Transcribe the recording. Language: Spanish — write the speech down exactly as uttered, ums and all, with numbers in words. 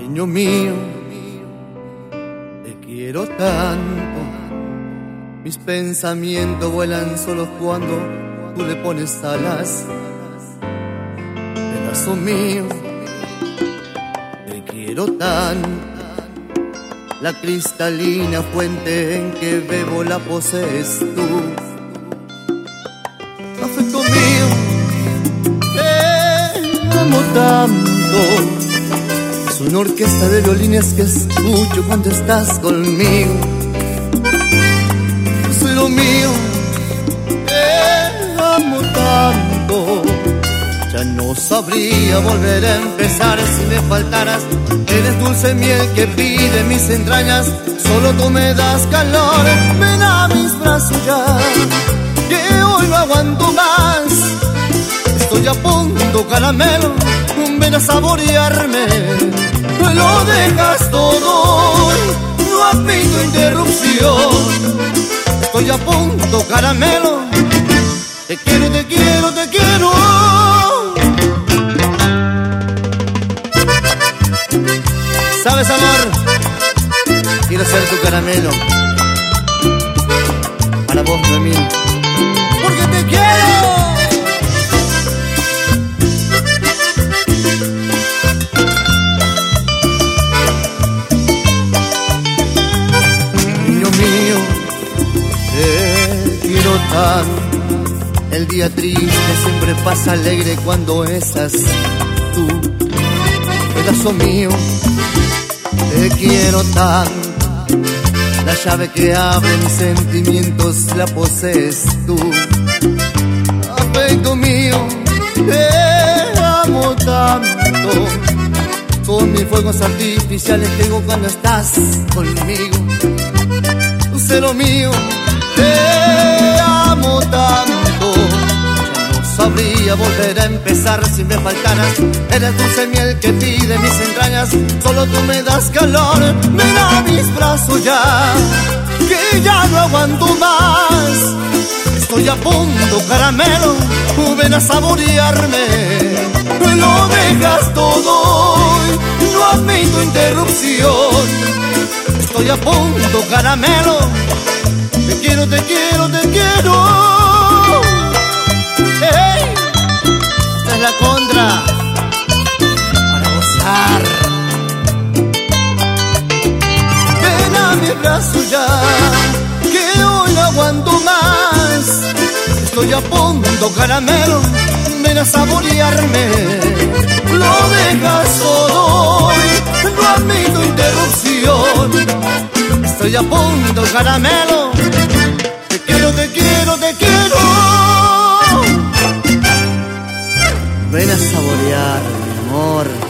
Niño mío, te quiero tanto. Mis pensamientos vuelan solo cuando tú le pones alas. Pedazo mío, te quiero tanto. La cristalina fuente en que bebo la posees tú. Afecto mío, te amo tanto. Es una orquesta de violines que escucho cuando estás conmigo. Lo mío, te amo tanto. Ya no sabría volver a empezar si me faltaras. Eres dulce miel que pide mis entrañas. Solo tú me das calor. Ven a mis brazos ya, que hoy no aguanto más. Estoy a punto, caramelo. Ven a saborearme. Lo dejas todo, no admito interrupción. Estoy a punto, caramelo. Te quiero, te quiero, te quiero. ¿Sabes, amor? Quiero ser tu caramelo. Para vos, Noemí, porque te quiero. Niño mío, te quiero tanto. El día triste siempre pasa alegre cuando estás tú. Pedazo mío, te quiero tanto. La llave que abre mis sentimientos la posees tú. Afecto mío, te amo tanto. Son mis fuegos artificiales que hago cuando estás conmigo. Celo mío, te amo tanto. Ya no sabría volver a empezar si me faltaras. Eres dulce miel que pide mis entrañas. Solo tú me das calor. Ven a mis brazos ya, que ya no aguanto más. Estoy a punto, caramelo. Ven a saborearme. Lo dejas todo, no admito interrupción. Estoy a punto, caramelo. Te quiero, te quiero, te quiero. Hey, esta es la contra para gozar. Ven a mi brazo ya, que hoy no aguanto más. Estoy a punto, caramelo. Ven a saborearme. Lo dejas todo, no admito interrupción. Estoy a punto, caramelo. Te quiero, te quiero, te quiero. Ven a saborear, mi amor.